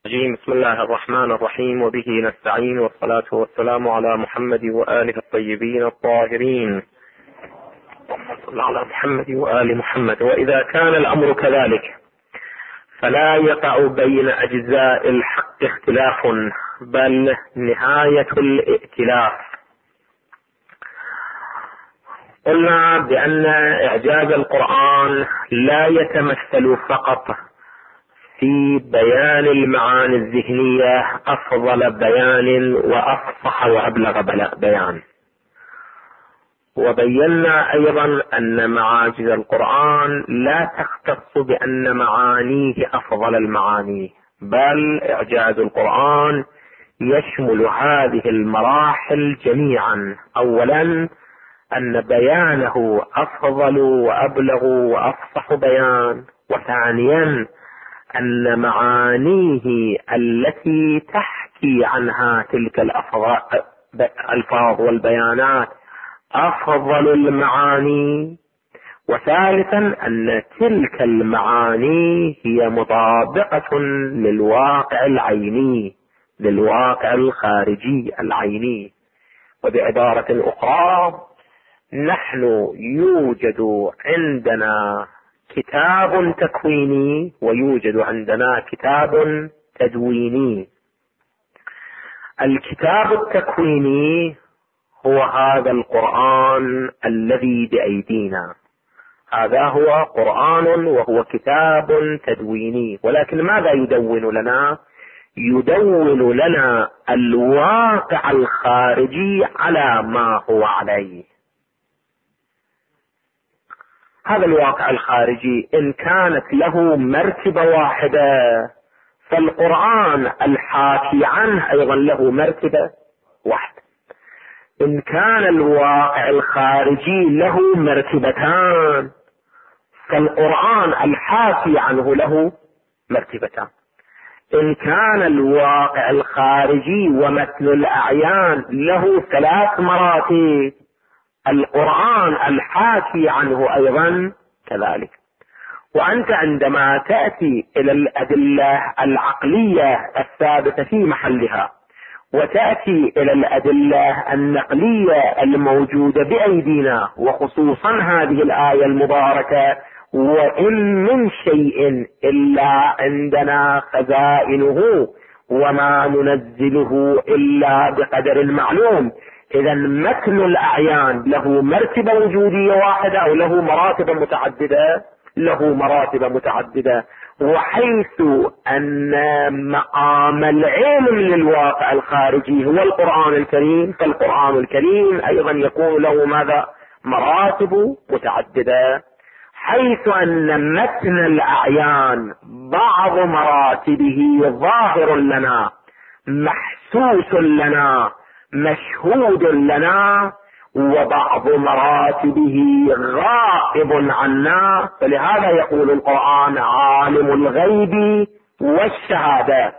بسم الله الرحمن الرحيم، وبه نستعين، والصلاة والسلام على محمد وآله الطيبين الطاهرين. صلى على محمد وآل محمد. وإذا كان الأمر كذلك فلا يقع بين أجزاء الحق اختلاف، بل نهاية الائتلاف. قلنا بأن إعجاز القرآن لا يتمثل فقط في بيان المعاني الذهنية أفضل بيان وأفصح وأبلغ بيان، وبينا أيضا أن معاجز القرآن لا تختص بأن معانيه أفضل المعاني، بل إعجاز القرآن يشمل هذه المراحل جميعا. أولا أن بيانه أفضل وأبلغ وأفصح بيان، وثانيا أن معانيه التي تحكي عنها تلك الألفاظ والبيانات أفضل المعاني، وثالثا أن تلك المعاني هي مطابقة للواقع العيني، للواقع الخارجي العيني. وبعبارة أخرى، نحن يوجد عندنا كتاب تكويني ويوجد عندنا كتاب تدويني. الكتاب التكويني هو هذا القرآن الذي بأيدينا، هذا هو قرآن وهو كتاب تدويني. ولكن ماذا يدون لنا؟ يدون لنا الواقع الخارجي على ما هو عليه. هذا الواقع الخارجي إن كانت له مرتبة واحدة، فالقرآن الحاكي عنه أيضا له مرتبة واحدة. إن كان الواقع الخارجي له مرتبتان، فالقرآن الحاكي عنه له مرتبتان. إن كان الواقع الخارجي ومثل الأعيان له 3 مراتب، القرآن الحاكي عنه أيضا كذلك. وأنت عندما تأتي إلى الأدلة العقلية الثابتة في محلها، وتأتي إلى الأدلة النقلية الموجودة بأيدينا، وخصوصا هذه الآية المباركة: وإن من شيء إلا عندنا خزائنه وما ننزله إلا بقدر معلوم. إذا متن الأعيان له مرتبة وجودية واحدة أو له مراتب متعددة؟ له مراتب متعددة. وحيث أن مقام العلم للواقع الخارجي هو القرآن الكريم، فالقرآن الكريم أيضا يكون له ماذا؟ مراتب متعددة. حيث أن متن الأعيان بعض مراتبه ظاهر لنا، محسوس لنا، مشهود لنا، وبعض مراتبه غائب عنا، فلهذا يقول القرآن: عالم الغيب والشهادة.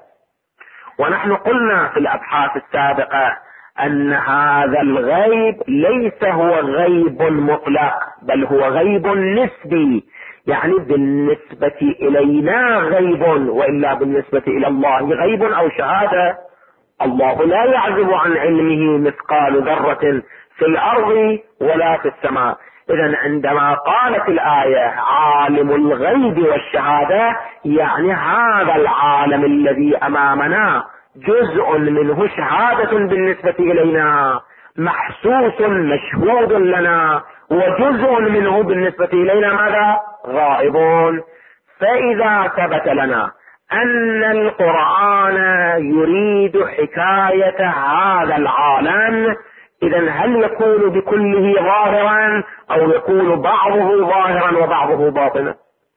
ونحن قلنا في الأبحاث السابقة أن هذا الغيب ليس هو غيب مطلق، بل هو غيب نسبي، يعني بالنسبة إلينا غيب، وإلا بالنسبة إلى الله غيب أو شهادة. الله لا يعزب عن علمه مثقال ذرة في الأرض ولا في السماء. إذن عندما قالت الآية عالم الغيب والشهادة، يعني هذا العالم الذي أمامنا جزء منه شهادة بالنسبة إلينا، محسوس مشهود لنا، وجزء منه بالنسبة إلينا ماذا؟ غائب. فإذا ثبت لنا أن القرآن يريد حكاية هذا العالم، إذن هل يكون بكله ظاهرا أو يكون بعضه ظاهرا وبعضه باطنا؟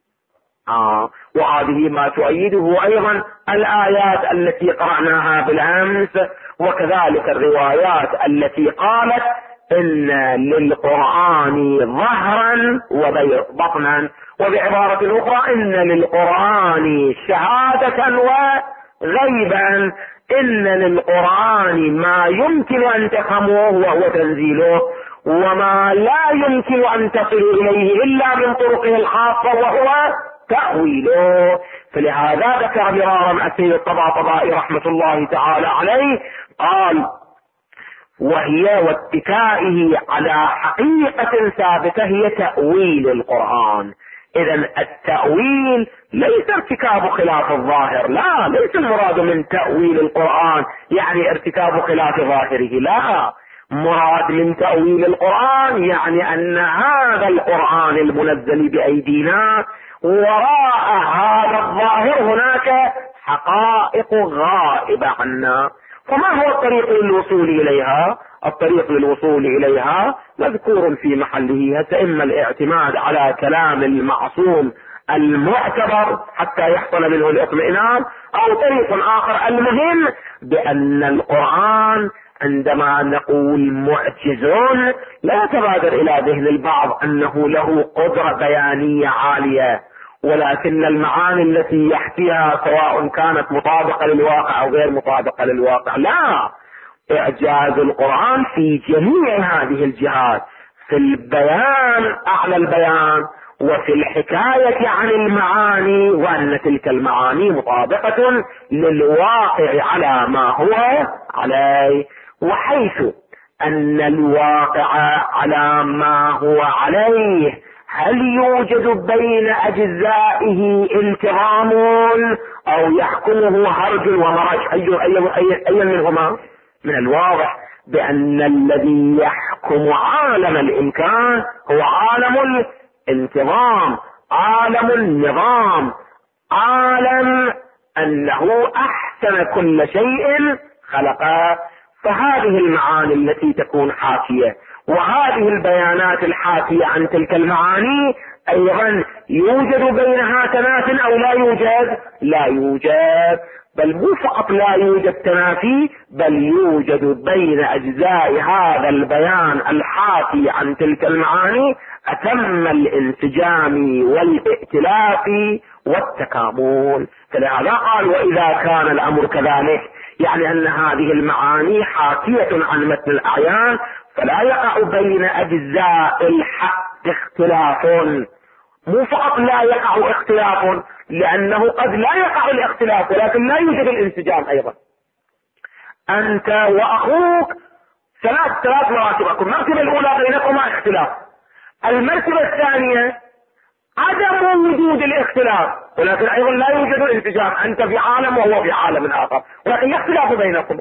وهذه ما تؤيده أيضا الآيات التي قرأناها بالأمس، وكذلك الروايات التي قالت إن للقرآن ظهرا وبطنا، وبعبارة أخرى إن للقرآن شهادة وغيبا. إن للقرآن ما يمكن أن تفهمه وهو تنزيله، وما لا يمكن أن تصل إليه إلا من طرقه الخاصة وهو تأويله. فلهذا ذكر مرارا السيد الطباطبائي رحمة الله تعالى عليه قال: وهي واتكائه على حقيقة ثابتة هي تأويل القرآن. إذا التأويل ليس ارتكاب خلاف الظاهر، لا، ليس المراد من تأويل القرآن يعني ارتكاب خلاف ظاهره، لا، مراد من تأويل القرآن يعني أن هذا القرآن المنزل بأيدينا وراء هذا الظاهر هناك حقائق غائبة عنا. فما هو الطريق للوصول إليها؟ الطريق للوصول إليها مذكور في محله، إما الاعتماد على كلام المعصوم المعتبر حتى يحصل منه الاطمئنان، أو طريق آخر. المهم بأن القرآن عندما نقول معجز لا يتبادر إلى ذهن البعض أنه له قدرة بيانية عالية، ولكن المعاني التي يحكيها سواء كانت مطابقة للواقع أو غير مطابقة للواقع، لا، إعجاز القرآن في جميع هذه الجهات، في البيان أعلى البيان، وفي الحكاية عن المعاني، وأن تلك المعاني مطابقة للواقع على ما هو عليه. وحيث أن الواقع على ما هو عليه، هل يوجد بين أجزائه انتظام أو يحكمه هرج ومرج؟ أي منهما؟ من الواضح بأن الذي يحكم عالم الإمكان هو عالم الانتظام، عالم النظام، عالم أنه أحسن كل شيء خلقه. فهذه المعاني التي تكون حاكية وهذه البيانات الحاكية عن تلك المعاني أيضا يوجد بينها تنافي أو لا يوجد؟ لا يوجد، بل مو فقط لا يوجد تنافي، بل يوجد بين أجزاء هذا البيان الحاكي عن تلك المعاني أتم الانسجام والائتلاف والتكامل. فلهذا قال: وإذا كان الأمر كذلك، يعني أن هذه المعاني حاكية عن متن الأعيان، فلا يقع بين أجزاء الحق اختلاف. مو فقط لا يقع اختلاف، لأنه قد لا يقع الاختلاف ولكن لا يوجد الانسجام أيضا. أنت وأخوك ثلاث مراتب، المرتبة الأولى بينكما اختلاف، المرتبة الثانية عدم وجود الاختلاف ولكن أيضا لا يوجد الانسجام، أنت في عالم وهو في عالم آخر ولكن لا اختلاف بينكم،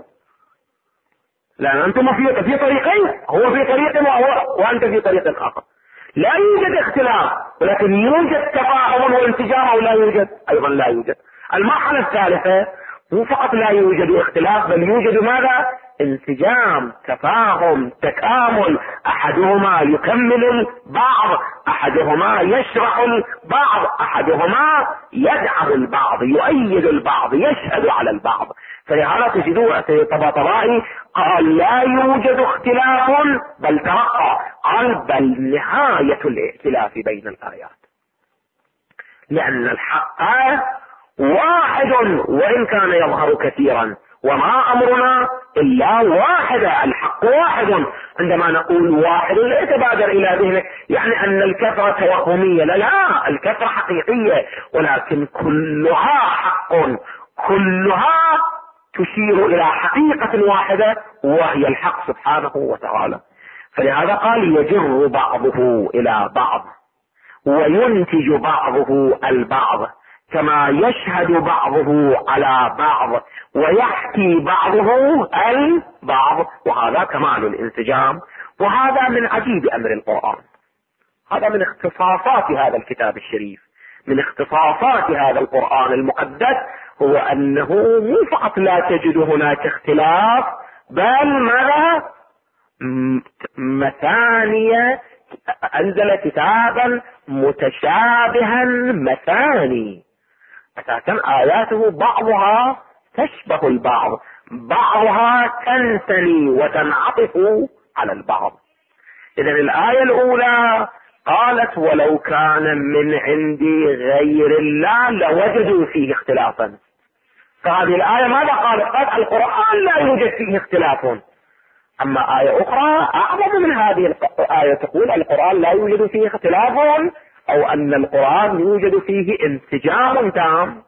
لأن أنتم في طريقين، هو في طريق وأنت في طريق آخر، لا يوجد اختلاف ولكن يوجد تفاهم وانسجام، أو لا يوجد؟ أيضا لا يوجد. المرحلة الثالثة مو فقط لا يوجد اختلاف، بل يوجد ماذا؟ انسجام، تفاهم، تكامل، أحدهما يكمل البعض، أحدهما يشرح البعض، أحدهما يدعم البعض، يؤيد البعض، يشهد على البعض. فلهذا تجدوا الطباطبائي قال: لا يوجد اختلاف، بل ترقى، قال: بل نهاية الائتلاف بين الآيات، لأن الحق واحد وإن كان يظهر كثيرا، وما أمرنا إلا واحدة، الحق واحد. عندما نقول واحد لا يتبادر إلى ذهنك يعني أن الكثرة توهمية، لا، الكثرة حقيقية، ولكن كلها حق، كلها تشير إلى حقيقة واحدة وهي الحق سبحانه وتعالى. فلهذا قال: يجر بعضه إلى بعض وينتج بعضه البعض، كما يشهد بعضه على بعض ويحكي بعضه البعض، وهذا كمال الانسجام. وهذا من عجيب أمر القرآن، هذا من اختصاصات هذا الكتاب الشريف، من اختصاصات هذا القرآن المقدس، هو أنه مو فقط لا تجد هناك اختلاف، بل ماذا؟ مثانية، أنزل كتابا متشابها مثاني، أساسا آياته بعضها تشبه البعض، بعضها تنثني وتنعطف على البعض. إذن الآية الأولى قالت: ولو كان من عندي غير الله لوجدوا فيه اختلافا. فهذه الآية ماذا قالت؟ قالت: القرآن لا يوجد فيه اختلاف. أما آية أخرى أعظم من هذه الآية تقول: القرآن لا يوجد فيه اختلاف، أو أن القرآن يوجد فيه انسجام تام،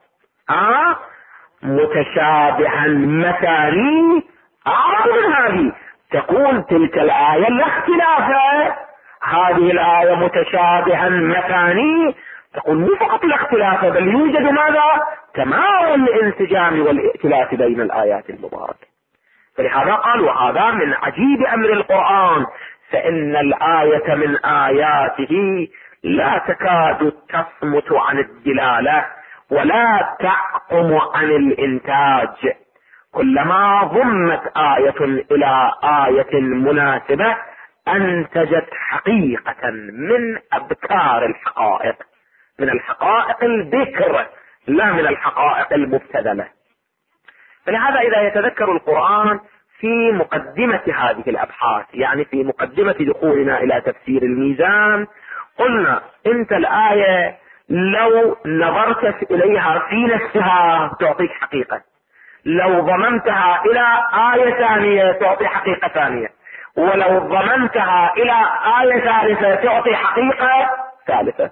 متشابها مثاني أعظم من هذه. تقول تلك الآية لا اختلاف، هذه الآية متشابها مثاني، تقول مو فقط لا اختلاف بل يوجد ماذا؟ تمام الانسجام والائتلاف بين الآيات المباركة. فلهذا قال وهذا من عجيب أمر القرآن، فإن الآية من آياته لا تكاد تصمت عن الدلالة ولا تعقم عن الإنتاج. كلما ضمت آية إلى آية مناسبة أنتجت حقيقة من أبكار الحقائق، من الحقائق البكر لا من الحقائق المبتذلة. فلهذا إذا يتذكر القرآن في مقدمة هذه الأبحاث، يعني في مقدمة دخولنا إلى تفسير الميزان، قلنا أنت الآية لو نظرت إليها في نفسها تعطيك حقيقة، لو ضممتها إلى آية ثانية تعطي حقيقة ثانية، ولو ضممتها إلى آية ثالثة تعطي حقيقة ثالثة،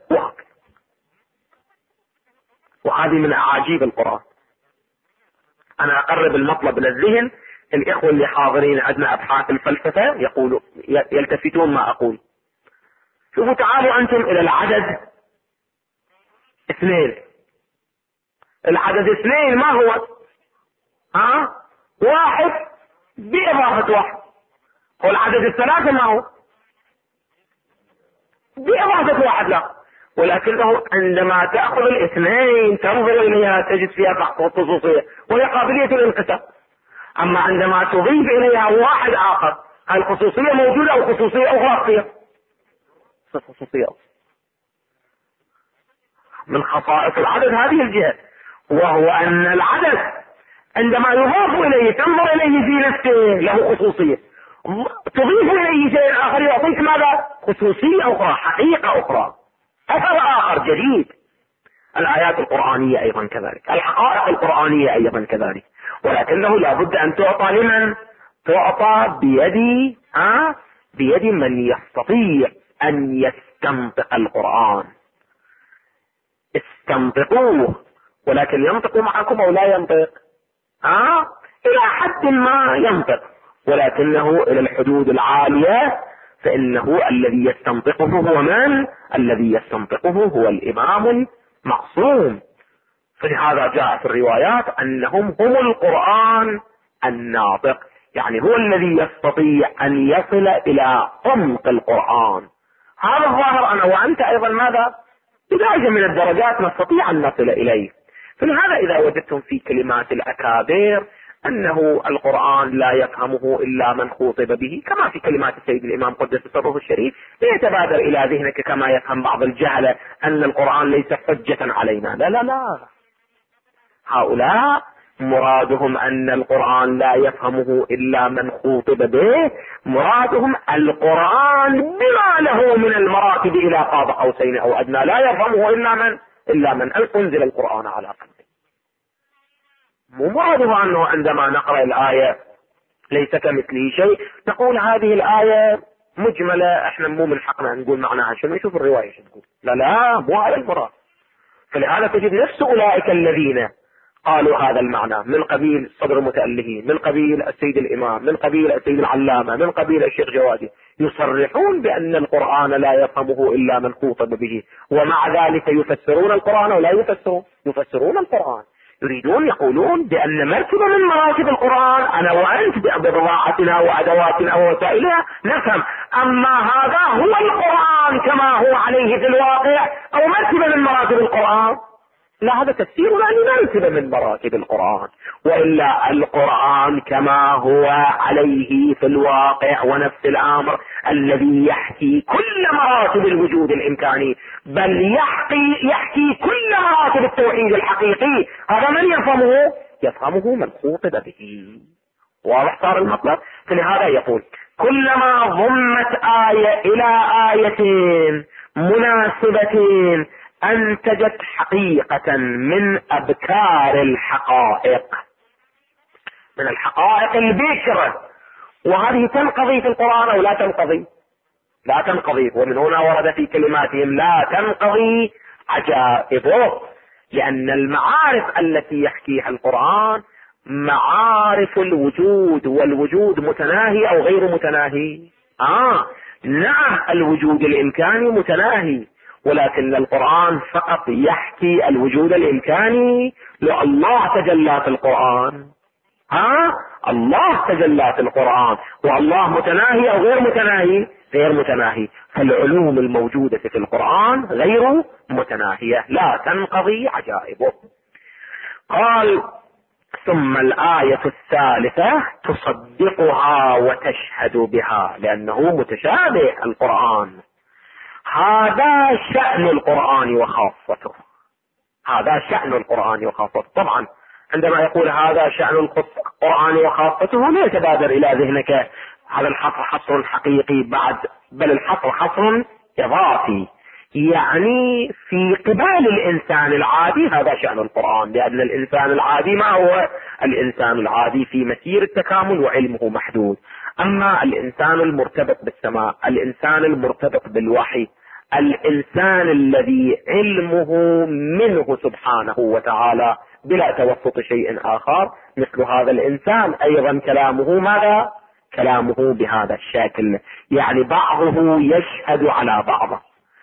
وهذه من أعاجيب القرآن. أنا أقرب المطلب للذهن، الإخوة اللي حاضرين عندنا أبحاث الفلسفة يقولوا يلتفتون ما أقول. شوفوا تعالوا أنتم إلى العدد 2. العدد 2 ما هو؟ 1 بإضافة 1. والعدد 3 ما هو؟ بإضافة 1 لا، ولكنه عندما تأخذ الاثنين تنظر إليها تجد فيها بعض الخصوصية وهي قابلية الانقسام. أما عندما تضيف إليها واحد آخر الخصوصية موجودة أو خصوصية أخرى فيها خصوصية من خصائص العدد هذه الجهة، وهو أن العدد عندما يضاف إليه تنظر إليه في نفسه له خصوصية، تضيف إليه شيء آخر يعطيك ماذا؟ خصوصية أخرى، حقيقة أخرى، أثر آخر جديد. الآيات القرآنية أيضا كذلك، الحقائق القرآنية أيضا كذلك، ولكنه لابد أن تعطى لمن؟ تعطى بيد من يستطيع أن يستنطق القرآن. استنطقوه، ولكن ينطق معكم أو لا ينطق؟ إلى حد ما ينطق، ولكنه إلى الحدود العالية فإنه الذي يستنطقه هو من؟ الذي يستنطقه هو الإمام المعصوم. فلهذا جاء في الروايات أنهم هم القرآن الناطق، يعني هو الذي يستطيع أن يصل إلى عمق القرآن. هذا الظاهر أنا وأنت أيضا ماذا؟ بدرجة من الدرجات نستطيع أن نصل إليه. فلهذا إذا وجدتم في كلمات الأكابر أنه القرآن لا يفهمه إلا من خوطب به، كما في كلمات السيد الإمام قدس سره الشريف، ليتبادر إلى ذهنك كما يفهم بعض الجهلة أن القرآن ليس حجة علينا. لا لا لا، هؤلاء مرادهم أن القرآن لا يفهمه إلا من خوطب به، مرادهم القرآن بما له من المراتب إلى قاب قوسين أو أدنى لا يفهمه إلا من أنزل القرآن على قلبه. مو مراده أنه عندما نقرأ الآية ليس كمثله شيء نقول هذه الآية مجملة، احنا مو من حقنا نقول معناها شنو، نشوف الرواية شو تقول. لا لا، مو هذا المراد. فلهذا تجد نفس أولئك الذين قالوا هذا المعنى من قبيل صدر المتألهين، من قبيل السيد الإمام، من قبيل السيد العلامة، من قبيل الشيخ جوادي، يصرحون بأن القرآن لا يفهمه إلا من خوطب به، ومع ذلك يفسرون القرآن ولا يفسرون القرآن. يريدون يقولون بأن مرتبة من مراتب القرآن أنا وأنت بضاعتنا وأدواتنا ووسائلها نفهم، أما هذا هو القرآن كما هو عليه في الواقع أو مرتبة من مراتب القرآن. لا، هذا تفسير لا مرتبة من مراتب القرآن، وإلا القرآن كما هو عليه في الواقع ونفس الأمر الذي يحكي كل مراتب الوجود الإمكاني، بل يحكي كل مراتب التوحيد الحقيقي. هذا من يفهمه من خوطب به. واضح صار المطلب؟ فلهذا يقول كلما ضمت آية إلى آيتين مناسبتين أنتجت حقيقة من أبكار الحقائق، من الحقائق البكرة. وهذه تنقضي في القرآن أو لا تنقضي؟ لا تنقضي، ومن هنا ورد في كلماتهم لا تنقضي عجائبه، لأن المعارف التي يحكيها القرآن معارف الوجود، والوجود متناهي أو غير متناهي؟ نعم، الوجود الإمكاني متناهي، ولكن القرآن فقط يحكي الوجود الإمكاني. لو الله تجلى في القرآن، الله تجلى في القرآن، والله متناهي أو غير متناهي؟ غير متناهي. فالعلوم الموجودة في القرآن غير متناهية، لا تنقضي عجائبه. قال ثم الآية الثالثة تصدقها وتشهد بها، لأنه متشابه القرآن. هذا شأن القرآن وخاصته، هذا شأن القرآن وخاصته. طبعا عندما يقول هذا شأن القرآن وخاصته لا يتبادر إلى ذهنك هذا الحصر حصر حقيقي بعد، بل الحصر حصر إضافي، يعني في قبال الإنسان العادي هذا شأن القرآن، لأن الإنسان العادي ما هو؟ الإنسان العادي في مسير التكامل وعلمه محدود. أما الإنسان المرتبط بالسماء، الإنسان المرتبط بالوحي، الإنسان الذي علمه منه سبحانه وتعالى بلا توسط شيء آخر، مثل هذا الإنسان أيضا كلامه ماذا؟ كلامه بهذا الشكل، يعني بعضه يشهد على بعضه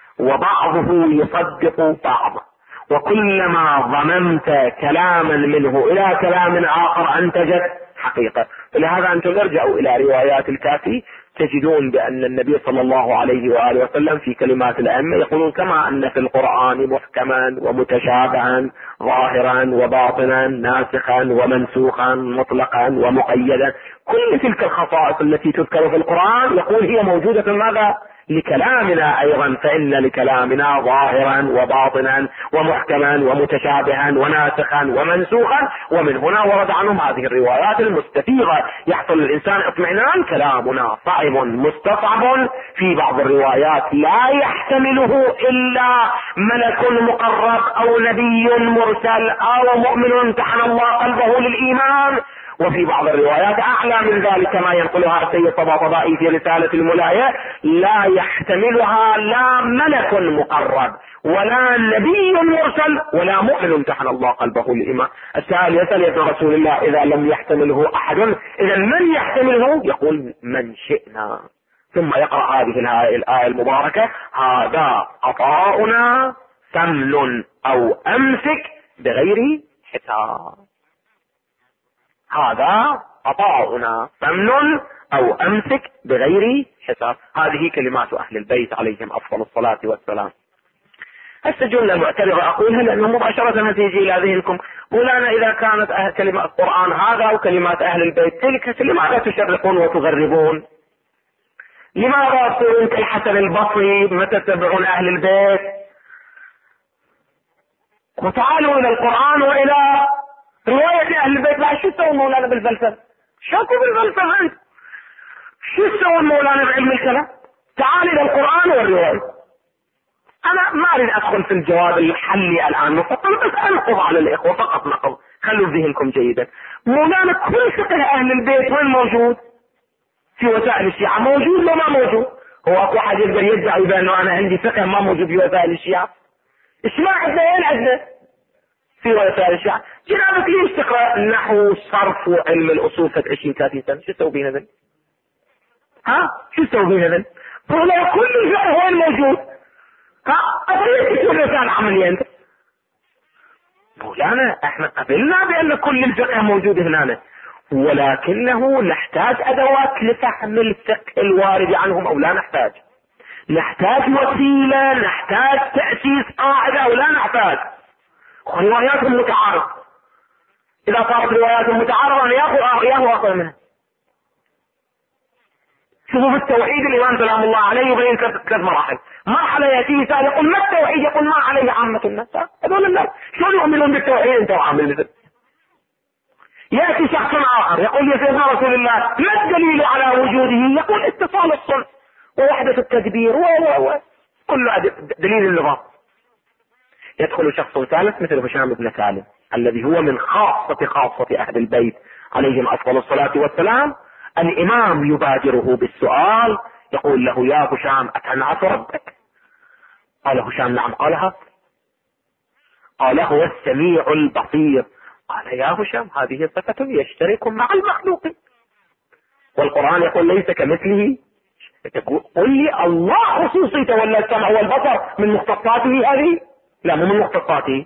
وبعضه يصدق بعضه، وكلما ضممت كلاما منه إلى كلام آخر أنتجت حقيقة. ولهذا أنتم ارجعوا إلى روايات الكافي تجدون بأن النبي صلى الله عليه وآله وسلم في كلمات الأئمة يقولون كما أن في القرآن محكما ومتشابها ظاهرا وباطنا ناسخا ومنسوخا مطلقا ومقيدا، كل تلك الخصائص التي تذكر في القرآن يقول هي موجودة في ماذا؟ لكلامنا أيضا، فإن لكلامنا ظاهرا وباطنا ومحكما ومتشابها وناسخا ومنسوخا. ومن هنا ورد عنهم هذه الروايات المستفيضة، يحصل للإنسان اطمئنان كلامنا صعب مستصعب، في بعض الروايات لا يحتمله إلا ملك مقرب أو نبي مرسل أو مؤمن امتحن الله قلبه للإيمان، وفي بعض الروايات أعلى من ذلك ما ينقلها السيد طباطبائي في رسالة الملاية، لا يحتملها لا ملك مقرب ولا نبي مرسل ولا مؤمن امتحن الله قلبه للإيمان. السائل يسأل يا رسول الله إذا لم يحتمله أحد إذا من يحتمله؟ يقول من شئنا، ثم يقرأ هذه الآية المباركة هذا عطاؤنا ثمن أو أمسك بغير حساب، هذا عطاؤنا ثمن أو أمسك بغير حساب. هذه كلمات أهل البيت عليهم أفضل الصلاة والسلام. هسه جملة معترضة أقولها لأنه مباشرة تيجي إلى ذهنكم، مولانا إذا كانت كلمة القرآن هذا وكلمات أهل البيت تلك، لماذا تشرقون وتغربون؟ لماذا تصيرون كالحسن البصري متى تتبعون أهل البيت؟ وتعالوا إلى القرآن وإلى رواية أهل البيت. بعد شو تسوون مولانا بالفلسفة؟ شاكوا بالفلسفة أنت؟ شو تسوون مولانا بعلم الكلام؟ تعال إلى القرآن والرواية. أنا ما أريد أدخل في الجواب الحلي الآن مفصل، بس أنقض على الإخوة فقط نقض، خلوا ذهنكم جيدا. مولانا كل فقه أهل البيت وين موجود؟ في وسائل الشيعة موجود ولا ما موجود؟ هو أكو حد يقدر يدعي بأنه أنا عندي فقه ما موجود في وسائل الشيعة؟ إيش ما عندنا؟ وين عندنا؟ في وسائل الشيعة. جنابك ليش تقرأ نحو صرف وعلم الأصول فد 20-30 سنة؟ شو تسوي بينا ذن؟ شو تسوي بينا ذن؟ هو كل الفقه وين موجود؟ أطريق تقول رسالة عملية أنت. مولانا احنا قبلنا بأن كل الفقه موجود هنا، ولكنه نحتاج أدوات لفهم الفقه الوارد عنهم أو لا نحتاج؟ نحتاج وسيلة، نحتاج تأسيس قاعدة أو لا نحتاج؟ رواياتهم متعارضة، إذا صارت رواياتهم متعارضة أنا ياهو أقوى منها. شوفوا في التوحيد الإمام سلام الله عليه يبين 3 مراحل. مرحلة يأتيه سائل يقول ما التوحيد؟ يقول ما عليه عامة الناس. هذول الناس شلون يؤمنون بالتوحيد أنت وعامل مثل؟ يأتي شخص آخر يقول يا سيدنا رسول الله ما الدليل على وجوده؟ يقول اتصال الصلح ووحدة التدبير كل دليل النظام. يدخل شخص ثالث مثل هشام بن سالم الذي هو من خاصة أهل البيت عليهم أفضل الصلاة والسلام. الإمام يبادره بالسؤال يقول له يا هشام أتنعت ربك؟ قال هشام نعم. قالها؟ قال هو السميع البصير. قال يا هشام هذه صفة يشترك مع المخلوق، والقرآن يقول ليس كمثله. قل لي الله خصوصي تولى السمع والبصر من مختصاته هذه؟ لا مو من مختصاته.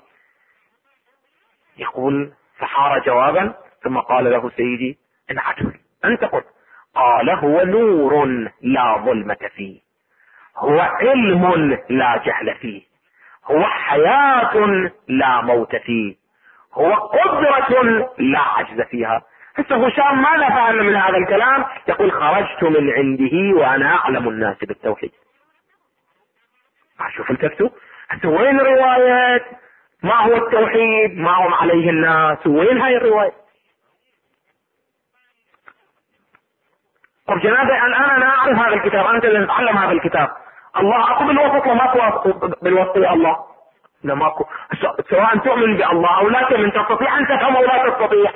يقول فحار جوابا ثم قال له سيدي انعتل أنت قل. قال هو نور لا ظلمة فيه، هو علم لا جهل فيه، هو حياة لا موت فيه، هو قدرة لا عجز فيها. هسه هشام ماذا فعل من هذا الكلام؟ يقول خرجت من عنده وأنا أعلم الناس بالتوحيد. شوف الكفتو. هسه وين رواية ما هو التوحيد ما هم عليه الناس؟ وين هاي الرواية؟ طب جنابي الآن أنا أعرف هذا الكتاب، أنت اللي نتعلم هذا الكتاب. الله أكو بالوسط وماكو بالوسط يا الله؟ لا ماكو. سواء تؤمن بالله أو لا تؤمن، تستطيع أن تفهم أو لا تستطيع؟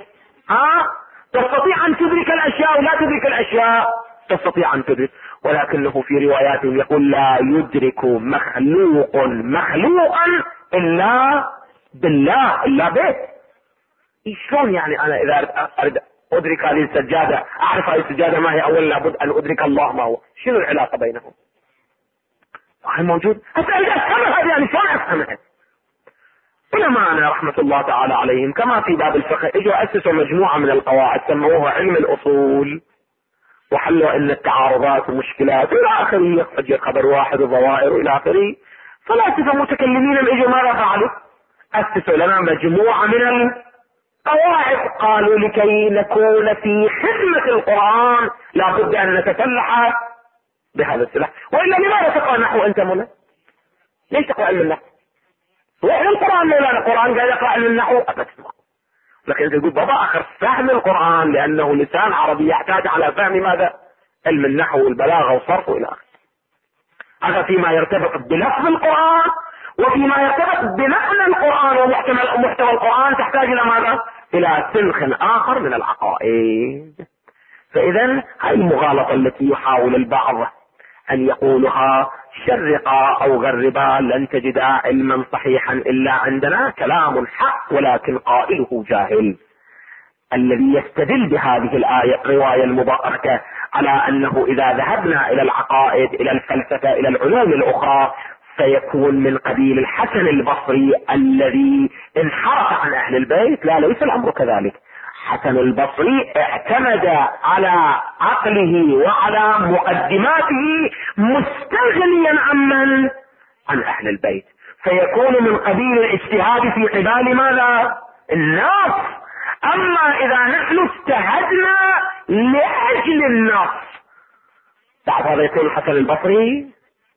تستطيع أن تدرك الأشياء ولا تدرك الأشياء؟ تستطيع أن تدرك، ولكنه في روايات يقول لا يدرك مخلوق مخلوقا إلا بالله إلا به. شلون يعني أنا إذا أريد أدرك هذه السجادة أعرف هذه السجادة ما هي أولا لابد أن أدرك الله ما هو؟ شنو العلاقة بينهم؟ وهي موجود. أسأل أفهمها هذه يعني شلون أفهمها؟ علماءنا رحمة الله تعالى عليهم كما في باب الفقه اجوا اسسوا مجموعة من القواعد سموها علم الاصول، وحلوا ان التعارضات ومشكلات الى اخره، حجة خبر واحد وظواهر الى اخره. فلاسفة متكلمين اجوا ماذا فعلوا؟ اسسوا لنا مجموعة من القواعد، قالوا لكي نكون في خدمة القرآن لابد ان نتسلح بهذا السلاح. والا لماذا تقرأ نحو انت منى؟ ليش تقرأ علم النحو؟ واحنا القرآن مولانا القرآن قاعد يقرأ علم النحو ابدا، لكن انت تقول بابا اخر فهم القرآن لانه لسان عربي يحتاج على فهم ماذا؟ علم النحو والبلاغة والصرف والى اخره. هذا فيما يرتبط بلفظ القرآن، وفيما يرتبط بمعنى القرآن ومحتوى القرآن تحتاج الى ماذا؟ الى سلخ اخر من العقائد. فاذا هذه المغالطة التي يحاول البعض ان يقولها شرقا او غربا لن تجد علما صحيحا الا عندنا، كلام حق ولكن قائله جاهل. الذي يستدل بهذه الآية الرواية المباركة على انه اذا ذهبنا الى العقائد الى الفلسفة الى العلوم الاخرى سيكون من قبيل الحسن البصري الذي انحرف عن اهل البيت، لا ليس الامر كذلك. حسن البصري اعتمد على عقله وعلى مقدماته مستغنيا عن اهل البيت، فيكون من قبيل الاجتهاد في قبال ماذا؟ النص. اما اذا نحن اجتهدنا لاجل النص بعد هذا يكون حسن البصري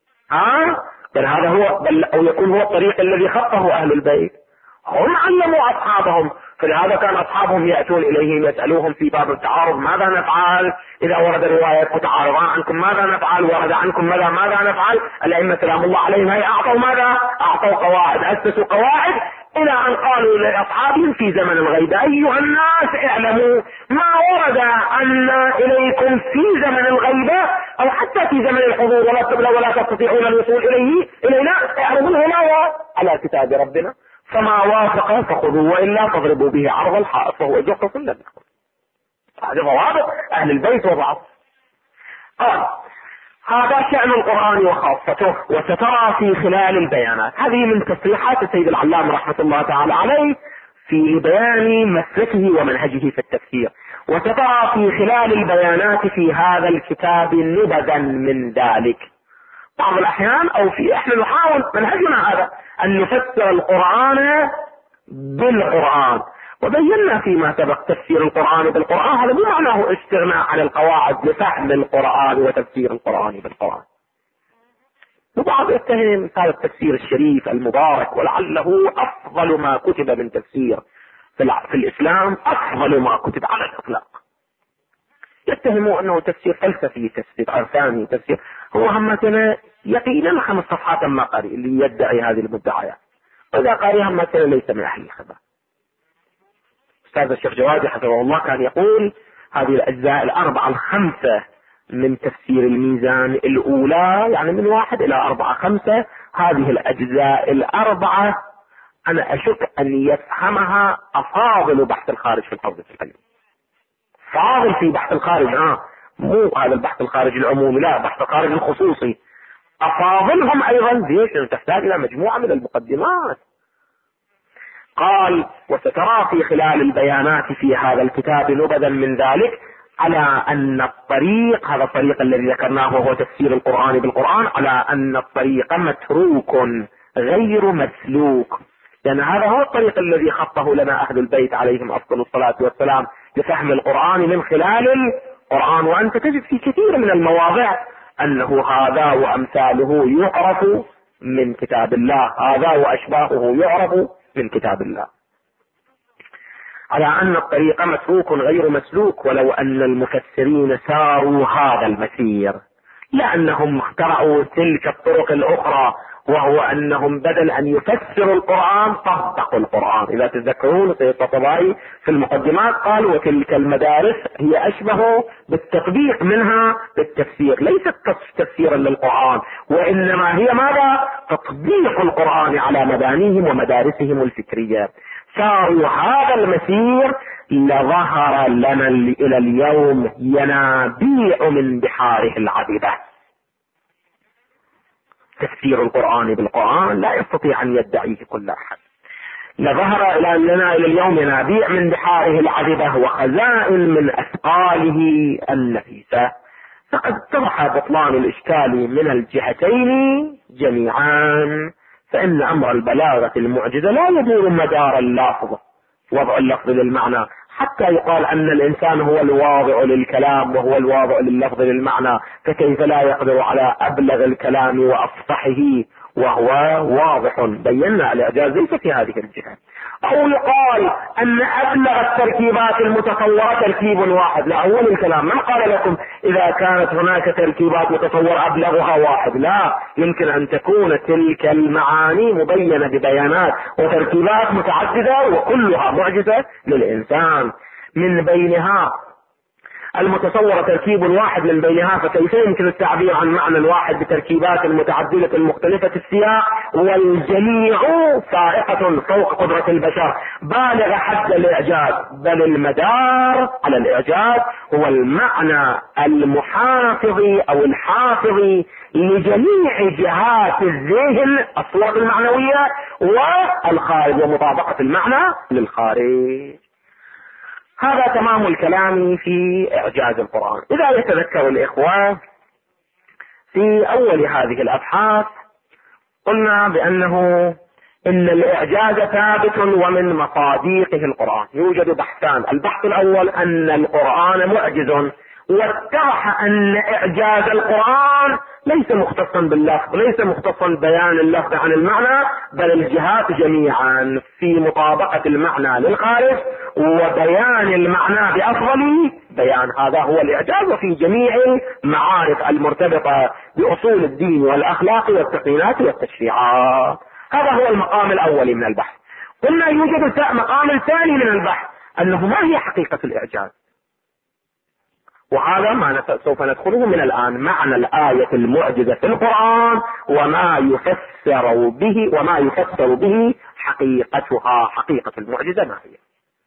بل هذا هو او يكون هو الطريق الذي خطه اهل البيت. هم علموا اصحابهم، فلهذا كان اصحابهم ياتون اليهم يسالوهم في باب التعارض ماذا نفعل؟ اذا ورد روايه متعارضان عنكم ماذا نفعل؟ ورد عنكم ماذا نفعل؟ الائمه سلام الله عليهم هي اعطوا ماذا؟ اعطوا قواعد، اسسوا قواعد الى ان قالوا لاصحابهم في زمن الغيبه ايها الناس اعلموا ما ورد ان اليكم في زمن الغيبه او حتى في زمن الحضور ولا تستطيعون الوصول الينا اعرضوه ما على كتاب ربنا، فما وافق فخذوا والا فاضربوا به عرض الحائط فهو جحر سنة. هذا ضوابط اهل البيت وضعف. قال هذا شأن القرآن وخاصته، وسترى في خلال البيانات. هذه من تصريحات السيد العلامة رحمة الله تعالى عليه في بيان مسلكه ومنهجه في التفسير، وسترى في خلال البيانات في هذا الكتاب نبذا من ذلك. بعض الأحيان أو احنا نحاول منهجنا هذا أن نفسر القرآن بالقرآن، وبينا فيما سبق تفسير القرآن بالقرآن هذا مو معناه استغناء عن القواعد لفهم القرآن وتفسير القرآن بالقرآن. وبعض يتهم هذا التفسير الشريف المبارك ولعله أفضل ما كتب من تفسير في الإسلام، أفضل ما كتب على الإطلاق. يتهموا أنه تفسير فلسفي، تفسير عرفاني، تفسير هو همتنا يقينا 5 صفحات ما قارئ اللي يدعي هذه المدعيات، وإذا قارئ همتنا ليس من أهل الخبر. أستاذ الشيخ جوادي حفظه الله كان يقول هذه الأجزاء 4 أو 5 من تفسير الميزان الأولى، يعني من 1 إلى 4 5. هذه الأجزاء ال4 أنا أشك أن يفهمها أفاضل بحث الخارج في الحوزة العلمية. فاضل في بحث الخارج، مو هذا البحث الخارج العمومي، لا، بحث الخارج الخصوصي. أفاضلهم أيضا ليش؟ تحتاج إلى مجموعة من المقدمات. قال: وسترى في خلال البيانات في هذا الكتاب نبذا من ذلك، على أن الطريق، هذا الطريق الذي ذكرناه وهو تفسير القرآن بالقرآن، على أن الطريق متروك غير مسلوك، لأن هذا هو الطريق الذي خطه لنا أهل البيت عليهم أفضل الصلاة والسلام لفهم القرآن من خلال القرآن. وأنت تجد في كثير من المواضع أنه هذا وأمثاله يعرف من كتاب الله، هذا وأشباهه يعرف من كتاب الله، على أن الطريق مسلوك غير مسلوك. ولو أن المفسرين ساروا هذا المسير، لأنهم اخترعوا تلك الطرق الأخرى، وهو أنهم بدل أن يفسروا القرآن طبقوا القرآن. إذا تذكرون سيد الطبري في المقدمات قال: وتلك المدارس هي أشبه بالتطبيق منها بالتفسير، ليست تفسيرا للقرآن، وإنما هي ماذا؟ تطبيق القرآن على مبانيهم ومدارسهم الفكرية. ساروا هذا المسير لظهر لنا إلى اليوم ينابيع من بحاره العذبة. تفسير القرآن بالقرآن لا يستطيع أن يدعيه كل أحد. لظهر لنا إلى اليوم ينابيع من بحاره العذبة وخزائن من أثقاله النفيسة. فقد اتضح بطلان الإشكال من الجهتين جميعا. فإن أمر البلاغة المعجزة لا يدور مدار اللفظ، وضع اللفظ للمعنى، حتى يقال أن الإنسان هو الواضع للكلام وهو الواضع لللفظ للمعنى، فكيف لا يقدر على أبلغ الكلام وأفصحه وهو واضح؟ بينا الإعجاز ليس في هذه الجهة. أو يقال أن أبلغ التركيبات المتصورة تركيب واحد. لأول الكلام من قال لكم إذا كانت هناك تركيبات متصورة أبلغها واحد؟ لا، يمكن أن تكون تلك المعاني مبينة ببيانات وتركيبات متعددة وكلها معجزة للإنسان. من بينها المتصورة تركيب واحد من بينها، فكيف يمكن التعبير عن معنى واحد بتركيبات متعددة مختلفة السياق؟ والجميع فائقة فوق قدرة البشر بالغ حد الإعجاز. بل المدار على الإعجاز هو المعنى المحافظ أو الحافظ لجميع جهات الذهن، الصور المعنوية والخارج، ومطابقة المعنى للخارج. هذا تمام الكلام في إعجاز القرآن. إذا يتذكر الإخوة في أول هذه الأبحاث قلنا بأنه إن الإعجاز ثابت ومن مصاديقه القرآن. يوجد بحثان: البحث الأول أن القرآن معجز، واتضح أن إعجاز القرآن ليس مختصا باللفظ، ليس مختصا بيان اللفظ عن المعنى، بل الجهات جميعا في مطابقة المعنى للخارج وبيان المعنى بأفضل بيان. هذا هو الإعجاز، وفي جميع المعارف المرتبطة بأصول الدين والأخلاق والتقنينات والتشريعات. هذا هو المقام الأول من البحث. قلنا يوجد المقام الثاني من البحث، أنه ما هي حقيقة الإعجاز، وهذا ما سوف ندخله من الآن. معنى الآية المعجزة في القرآن وما يفسر به حقيقتها، حقيقة المعجزة ما هي.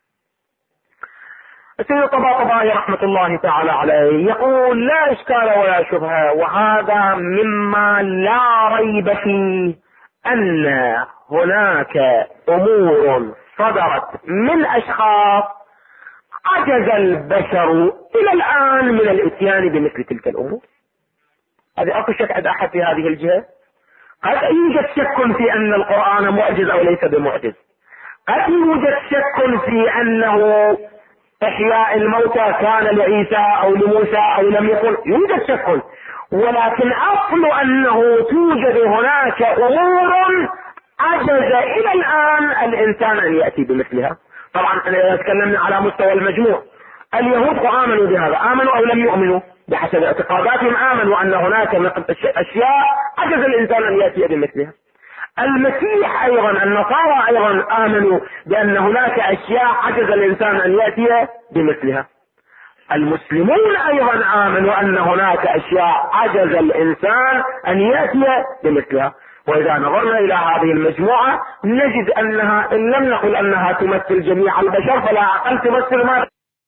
السيد الطباطبائي رحمة الله تعالى عليه يقول: لا إشكال ولا شبهة، وهذا مما لا ريب فيه، أن هناك أمور صدرت من أشخاص عجز البشر إلى الآن من الاتيان بمثل تلك الأمور. هذه أكو شك عند أحد في هذه الجهة؟ قد يوجد شك في أن القرآن معجز أو ليس بمعجز، قد يوجد شك في أنه إحياء الموتى كان لعيسى أو لموسى أو لم يكن، يوجد شك، ولكن أصل أنه توجد هناك أمور عجز إلى الآن الإنسان أن يأتي بمثلها. طبعا تكلمنا على مستوى المجموع. اليهود آمنوا بهذا، آمنوا أو لم يؤمنوا بحسب اعتقاداتهم، آمنوا أن هناك أشياء عجز الإنسان أن يأتي بمثلها. المسيح أيضا، النصارى أيضا آمنوا بأن هناك أشياء عجز الإنسان أن يأتي بمثلها. المسلمون ايضا امنوا ان هناك اشياء عجز الانسان ان ياتي بمثلها. واذا نظرنا الى هذه المجموعة نجد انها ان لم نقل انها تمثل جميع البشر فلا اقل تمثل ما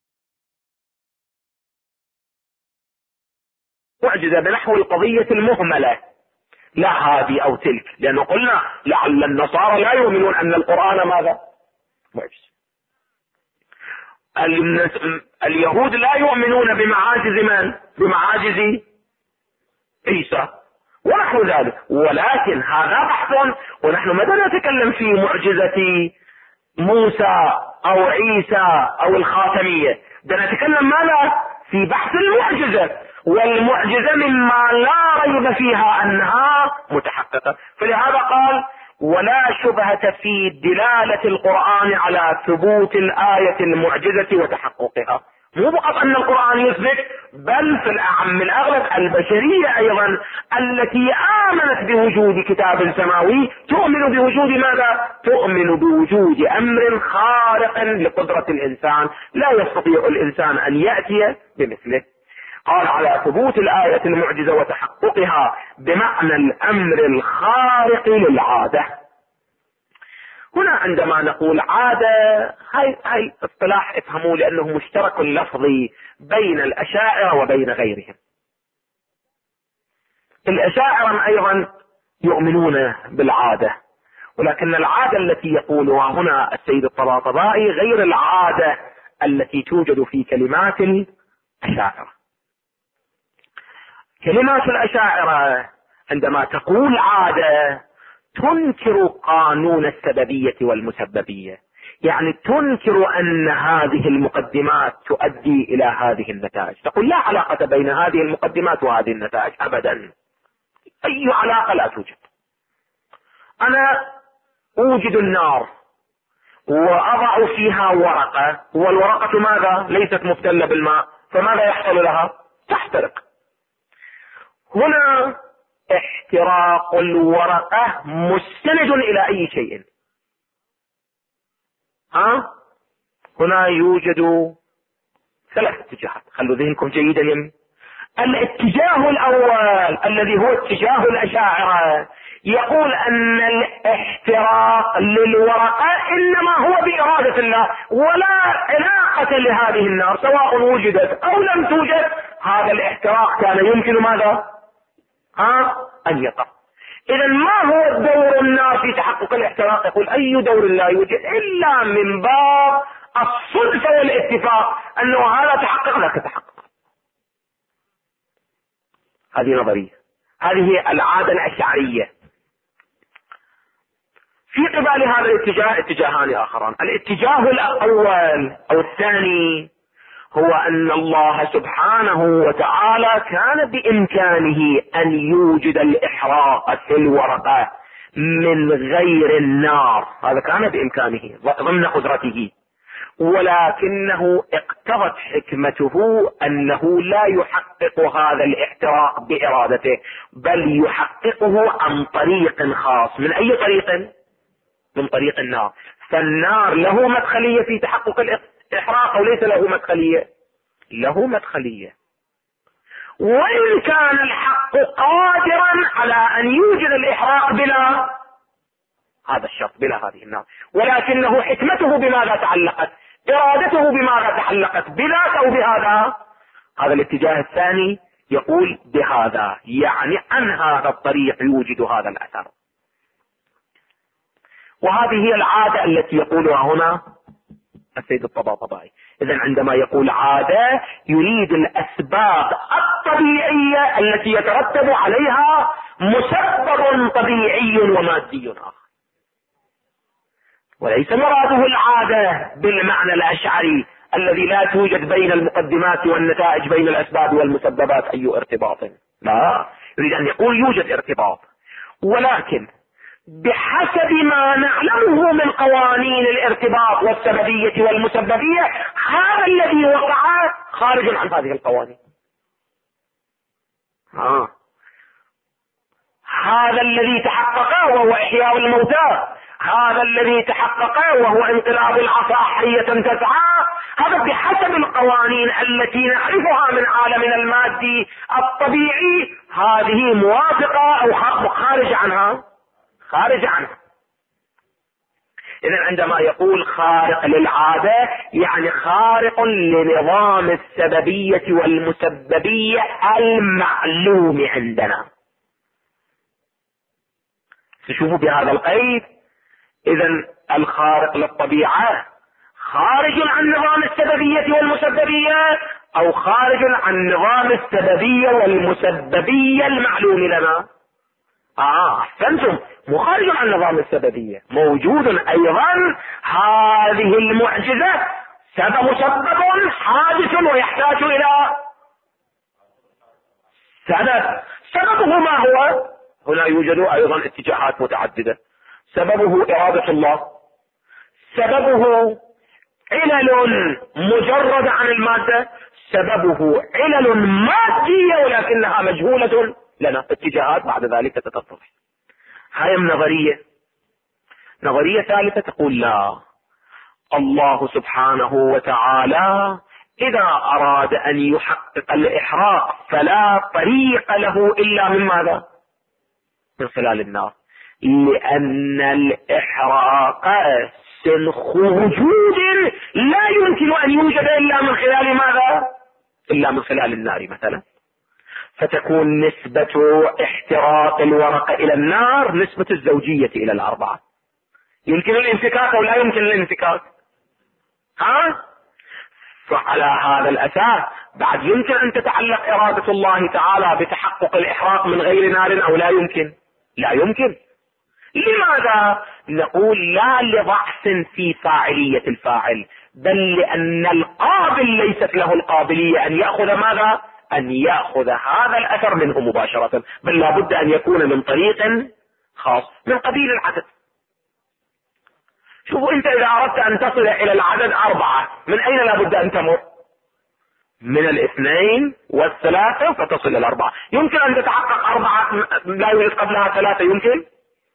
معجزة بنحو القضية المهملة، لا هذه او تلك، لانه قلنا لعل النصارى لا يؤمنون ان القرآن ماذا؟ معجز. اليهود لا يؤمنون بمعاجز من؟ بمعاجز عيسى ونحو ذلك. ولكن هذا بحث، ونحن متى نتكلم في معجزة موسى او عيسى او الخاتمية نتكلم ماذا؟ في بحث المعجزة، والمعجزة مما لا ريب فيها انها متحققة. فلهذا قال ولا شبهة في دلالة القرآن على ثبوت الآية المعجزة وتحققها. مو فقط ان القرآن يثبت، بل في الاعم الاغلب البشرية ايضا التي امنت بوجود كتاب سماوي تؤمن بوجود ماذا؟ تؤمن بوجود امر خارق لقدرة الانسان لا يستطيع الانسان ان يأتي بمثله. قال على ثبوت الآية المعجزة وتحققها بمعنى الامر الخارق للعادة. هنا عندما نقول عادة هاي اصطلاح افهموا لانه مشترك لفظي بين الاشاعرة وبين غيرهم. الاشاعرة ايضا يؤمنون بالعادة، ولكن العادة التي يقولها هنا السيد الطباطبائي غير العادة التي توجد في كلمات الاشاعرة. كلمات الاشاعرة عندما تقول عادة تنكر قانون السببية والمسببية، يعني تنكر ان هذه المقدمات تؤدي الى هذه النتائج، تقول لا علاقة بين هذه المقدمات وهذه النتائج ابدا، اي علاقة لا توجد. انا اوجد النار واضع فيها ورقة، والورقة ماذا؟ ليست مبتلة بالماء، فماذا يحصل لها؟ تحترق. هنا احتراق الورقة مستند الى اي شيء؟ هنا يوجد ثلاث اتجاهات، خلوا ذهنكم جيدا يم. الاتجاه الاول الذي هو اتجاه الاشاعرة يقول ان الاحتراق للورقة انما هو بارادة الله، ولا علاقة لهذه النار سواء وجدت او لم توجد. هذا الاحتراق كان يمكن ماذا؟ ان يقع. اذا ما هو دور النار في تحقق الاحتراق؟ يقول اي دور لا يوجد الا من باب الصدفة والاتفاق انه هذا تحقق ذاك تحقق. هذه نظرية، هذه العادة الاشعرية. في قبال هذا الاتجاه اتجاهان اخران. الاتجاه الاول او الثاني هو ان الله سبحانه وتعالى كان بامكانه ان يوجد الاحراق في الورقة من غير النار، هذا كان بامكانه ضمن قدرته، ولكنه اقتضت حكمته انه لا يحقق هذا الاحتراق بارادته، بل يحققه عن طريق خاص. من اي طريق؟ من طريق النار. فالنار له مدخلية في تحقق الاحراق او ليس له مدخلية؟ له مدخلية. وان كان الحق قادرا على ان يوجد الاحراق بلا هذا الشرط، بلا هذه النار، ولكنه حكمته بماذا تعلقت؟ ارادته بماذا تعلقت؟ بذاك او بهذا؟ هذا الاتجاه الثاني يقول بهذا، يعني عن هذا الطريق يوجد هذا الاثر. وهذه هي العادة التي يقولها هنا السيد الطباطبائي. اذا عندما يقول عادة يريد الاسباب الطبيعية التي يترتب عليها مسبب طبيعي ومادي اخر، وليس مراده العادة بالمعنى الاشعري الذي لا توجد بين المقدمات والنتائج، بين الاسباب والمسببات اي ارتباط. لا، يريد ان يقول يوجد ارتباط، ولكن بحسب ما نعلمه من قوانين الارتباط والسببية والمسببية، هذا الذي وقع خارج عن هذه القوانين. هذا الذي تحقق وهو احياء الموتى، هذا الذي تحقق وهو انقلاب العصا حية تسعى، هذا بحسب القوانين التي نعرفها من عالمنا المادي الطبيعي، هذه موافقة أو خارجة عنها؟ خارجة عنها. إذن عندما يقول خارق للعادة يعني خارق لنظام السببية والمسببية المعلوم عندنا. تشوفوا بهذا القيد، إذن الخارق للطبيعة خارج عن نظام السببية والمسببية أو خارج عن نظام السببية والمسببية المعلوم لنا؟ أحسنتم، مو خارج عن نظام السببية، موجود أيضا. هذه المعجزة مسبب حادث ويحتاج إلى سبب. سببه ما هو؟ هنا يوجد أيضا اتجاهات متعددة. سببه إرادة الله، سببه علل مجرد عن المادة، سببه علل مادية ولكنها مجهولة لنا. اتجاهات بعد ذلك تتضح. هاي نظرية. نظرية ثالثة تقول لا، الله سبحانه وتعالى إذا أراد أن يحقق الإحراق فلا طريق له إلا من ماذا؟ من خلال النار، لأن الإحراق سنخ وجود لا يمكن أن يوجد إلا من خلال ماذا؟ إلا من خلال النار مثلا. فتكون نسبة احتراق الورقة إلى النار نسبة الزوجية إلى الأربعة. يمكن الانفكاك أو لا يمكن الانفكاك؟ فعلى هذا الأساس بعد يمكن أن تتعلق إرادة الله تعالى بتحقق الإحراق من غير نار أو لا يمكن؟ لا يمكن. لماذا؟ نقول لا لضعف في فاعلية الفاعل، بل لأن القابل ليست له القابلية أن يأخذ ماذا؟ أن يأخذ هذا الأثر منه مباشرة، بل لابد أن يكون من طريق خاص من قبيل العدد. شوفوا أنت إذا أردت أن تصل إلى العدد 4 من أين لابد أن تمر؟ من 2 و3 فتصل إلى 4. يمكن أن تتحقق 4 لا يوجد قبلها 3؟ يمكن؟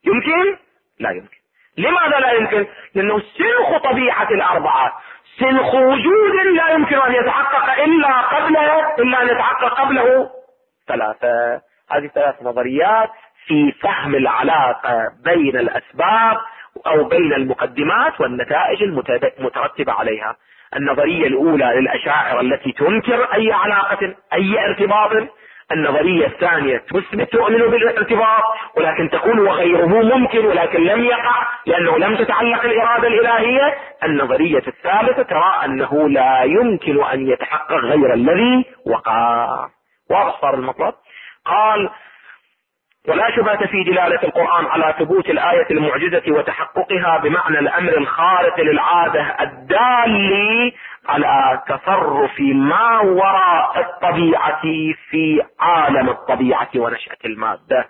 لا يمكن. لماذا لا يمكن؟ لأنه سنخ طبيعة ال4 سنخ وجود لا يمكن أن يتحقق إلا أن يتحقق قبله 3. هذه 3 نظريات في فهم العلاقة بين الأسباب أو بين المقدمات والنتائج المترتبة عليها. النظرية الأولى للأشاعرة التي تنكر أي علاقة أي ارتباط. النظرية الثانية تؤمن بالارتباط ولكن تقول وغيره ممكن ولكن لم يقع لأنه لم تتعلق الإرادة الإلهية. النظرية الثالثة ترى أنه لا يمكن أن يتحقق غير الذي وقع. واضح صار المطلب؟ قال ولا شبهة في دلالة القرآن على ثبوت الآية المعجزة وتحققها بمعنى الأمر الخارق للعادة الدال على تصرف ما وراء الطبيعة في عالم الطبيعة ونشأة المادة.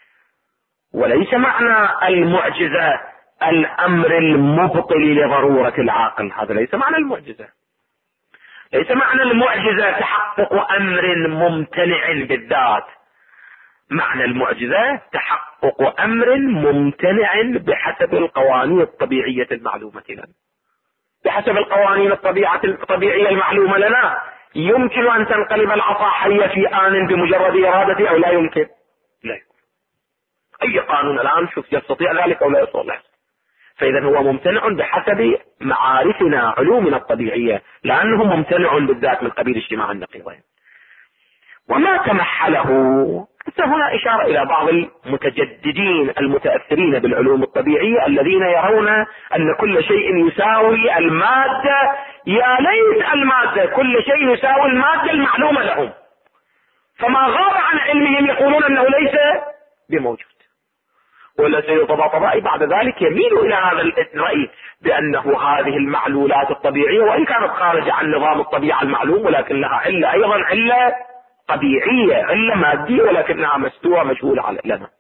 وليس معنى المعجزة الأمر المبطل لضرورة العاقل، هذا ليس معنى المعجزة. ليس معنى المعجزة تحقق أمر ممتنع بالذات. معنى المعجزة تحقق أمر ممتنع بحسب القوانين الطبيعية المعلومة لنا. بحسب القوانين الطبيعية المعلومة لنا يمكن أن تنقلب العصا حية في آن بمجرد إرادة أو لا يمكن؟ لا يمكن. أي قانون الآن شوف يستطيع ذلك أو لا يستطيع. فإذا هو ممتنع بحسب معارفنا علومنا الطبيعية لأنه ممتنع بالذات من قبيل اجتماع النقيضين. وما تمحله هنا إشارة إلى بعض المتجددين المتأثرين بالعلوم الطبيعية الذين يرون أن كل شيء يساوي المادة. يا ليت المادة كل شيء يساوي المادة المعلومة لهم، فما غاب عن علمهم يقولون أنه ليس بموجود. ولا سيد طباطبائي بعد ذلك يميل إلى هذا الرأي بأنه هذه المعلولات الطبيعية وإن كانت خارجة عن نظام الطبيعة المعلوم ولكن لها علة أيضا علة طبيعية، علة مادية ولكنها مستوى مجهولة لنا،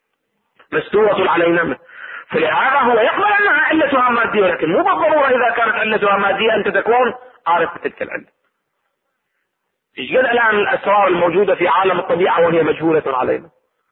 مستوى علينا. فلهذا هو يقبل أنها علتها مادية ولكن مو بالضرورة إذا كانت علتها مادية أنت تكون عارف تلك العلة. إيش قد الآن الأسرار الموجودة في عالم الطبيعة وهي مجهولة علينا؟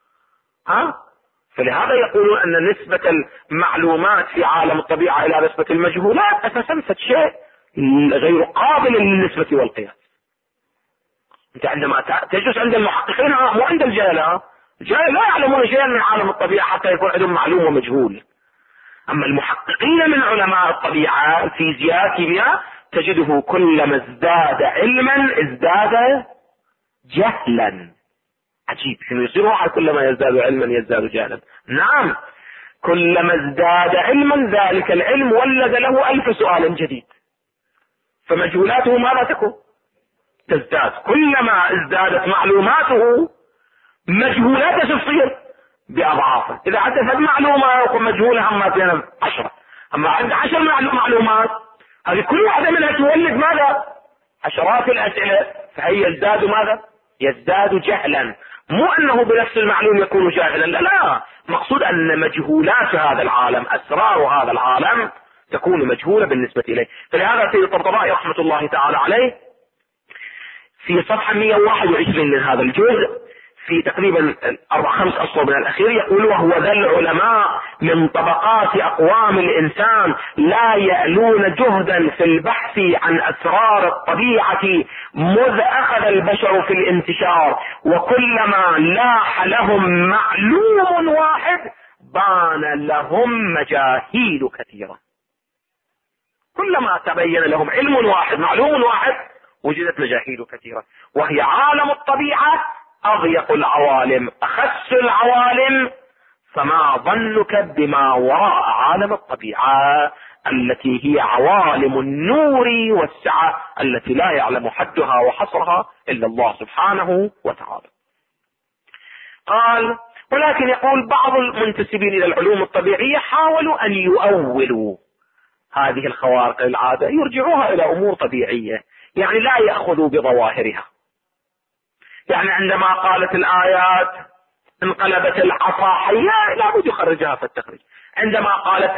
فلهذا يقولون أن نسبة المعلومات في عالم الطبيعة إلى نسبة المجهولات أساسا شيء غير قابل للنسبة والقياس. انت عندما تجلس عند المحققين مو عند الجهلاء، الجهلاء لا يعلمون شيئا من عالم الطبيعة حتى يكون عندهم معلوم ومجهول. اما المحققين من علماء الطبيعة الفيزياء الكيمياء تجده كلما ازداد علما ازداد جهلا. عجيب شنو يصير واحد كلما يزداد علما يزداد جهلا. نعم، كلما ازداد علما ذلك العلم ولد له 1000 سؤال جديد، فمجهولاته ماذا تكون؟ تزداد. كلما ازدادت معلوماته مجهولاته تصير بأضعافه. إذا حدثت معلومة ومجهولة عما بين 10، أما عند 10 معلومات هذه كل واحدة منها تولد ماذا؟ عشرات الأسئلة، فهي يزداد ماذا؟ يزداد جهلا. مو أنه بنفس المعلوم يكون جاهلا، لا لا، مقصود أن مجهولات هذا العالم، أسرار هذا العالم تكون مجهولة بالنسبة إليه. فلهذا سيد الطبطبائي رحمة الله تعالى عليه في صفحة 121 من هذا الجزء في تقريبا 4-5 أسطر من الأخير يقول: وهو ذا العلماء من طبقات أقوام الإنسان لا يألون جهدا في البحث عن أسرار الطبيعة مذ أخذ البشر في الانتشار، وكلما لاح لهم معلوم واحد بان لهم مجاهيل كثيرة. كلما تبين لهم علم واحد معلوم واحد وجدت مجاهيل كثيرة، وهي عالم الطبيعة أضيق العوالم أخس العوالم، فما ظنك بما وراء عالم الطبيعة التي هي عوالم النور والسعة التي لا يعلم حدها وحصرها إلا الله سبحانه وتعالى. قال: ولكن يقول بعض المنتسبين إلى العلوم الطبيعية حاولوا أن يؤولوا هذه الخوارق العادة، يرجعوها إلى أمور طبيعية، يعني لا يأخذوا بظواهرها. يعني عندما قالت الآيات انقلبت العصا حية لابد يخرجها في التخريج. عندما قالت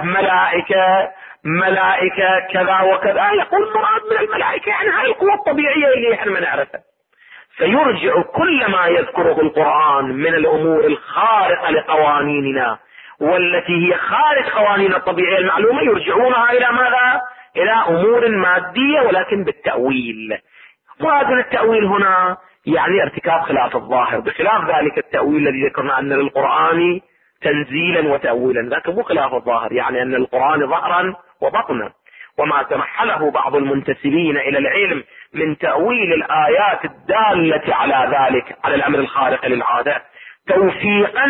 ملائكة كذا وكذا يقول مراد من الملائكة يعني هاي القوة الطبيعية اللي احنا نعرفها. فيرجع كل ما يذكره القرآن من الأمور الخارقة لقوانيننا والتي هي خارج قوانين الطبيعية المعلومة، يرجعونها إلى ماذا؟ إلى أمور مادية ولكن بالتأويل. وهذا التأويل هنا يعني ارتكاب خلاف الظاهر، بخلاف ذلك التأويل الذي ذكرنا أن للقرآن تنزيلا وتأويلا، ذاك مو خلاف الظاهر، يعني أن للقرآن ظهرا وبطنا. وما تمحله بعض المنتسبين إلى العلم من تأويل الآيات الدالة على ذلك، على الأمر الخارق للعادة، توفيقا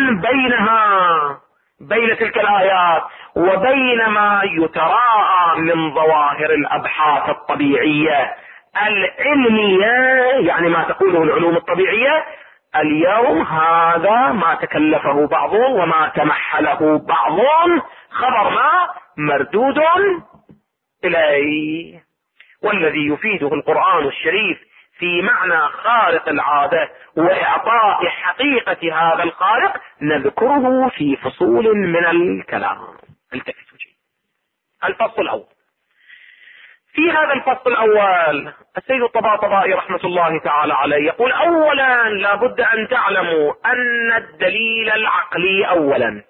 بين تلك الآيات وبين ما يتراءى من ظواهر الأبحاث الطبيعية العلمية، يعني ما تقوله العلوم الطبيعية اليوم. هذا ما تكلفه بعض وما تمحله بعض، خبر ما مردود إليه. والذي يفيده القرآن الشريف في معنى خارق العادة وإعطاء حقيقة هذا الخارق نذكره في فصول من الكلام. التفتوا شيء. الفصل الأول. في هذا الفصل الأول السيد الطباطبائي رحمة الله تعالى عليه يقول: أولا لابد أن تعلموا أن الدليل العقلي أولا،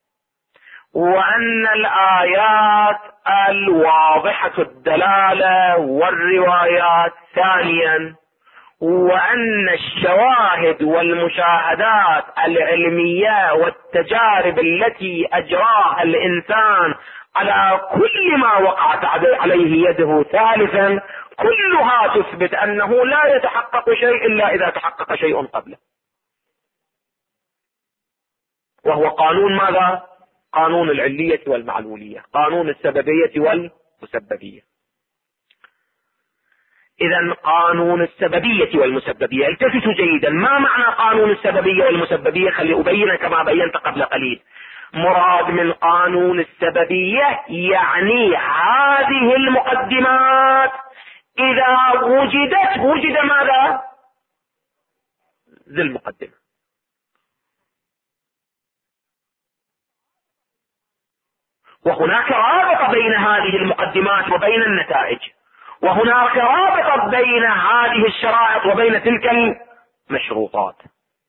وأن الآيات الواضحة الدلالة والروايات ثانيا، وأن الشواهد والمشاهدات العلمية والتجارب التي أجراها الإنسان على كل ما وقعت عليه يده ثالثا كلها تثبت أنه لا يتحقق شيء إلا إذا تحقق شيء قبله، وهو قانون ماذا؟ قانون العلية والمعلولية، قانون السببية والمسببية. إذن قانون السببية والمسببية، التفتوا جيدا، ما معنى قانون السببية والمسببية؟ خلي أبين كما بينت قبل قليل. مراد من قانون السببية يعني هذه المقدمات إذا وجد ماذا؟ ذي المقدمة. وهناك رابطة بين هذه المقدمات وبين النتائج، وهناك رابطة بين هذه الشرائط وبين تلك المشروطات.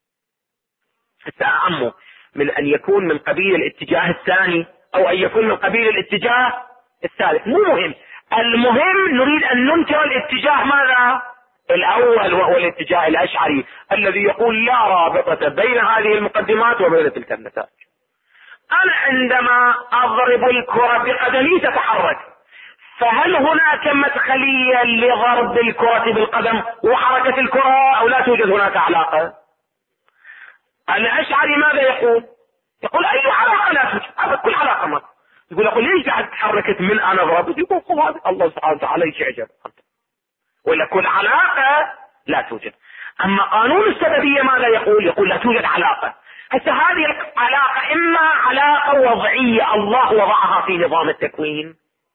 التأمل من أن يكون من قبيل الاتجاه الثاني أو أن يكون من قبيل الاتجاه الثالث مو مهم، المهم نريد ان ننكر الاتجاه ماذا؟ الاول، وهو الاتجاه الاشعري الذي يقول لا رابطة بين هذه المقدمات وبين تلك النتائج. انا عندما اضرب الكرة بقدمي تتحرك، فهل هناك مدخلية لضرب الكرة بالقدم وحركة الكرة او لا توجد هناك علاقة؟ الاشعري ماذا يقول؟ يقول اي علاقة لا توجد، هذا كل علاقة ما يقول ليش قاعد تحركت من انا ضربت؟ يقول هذا الله سبحانه وتعالى يعجب، ولا كل علاقة لا توجد. اما قانون السببية ماذا يقول؟ يقول لا توجد علاقة. هسه هذه العلاقة اما علاقة وضعية الله وضعها في نظام التكوين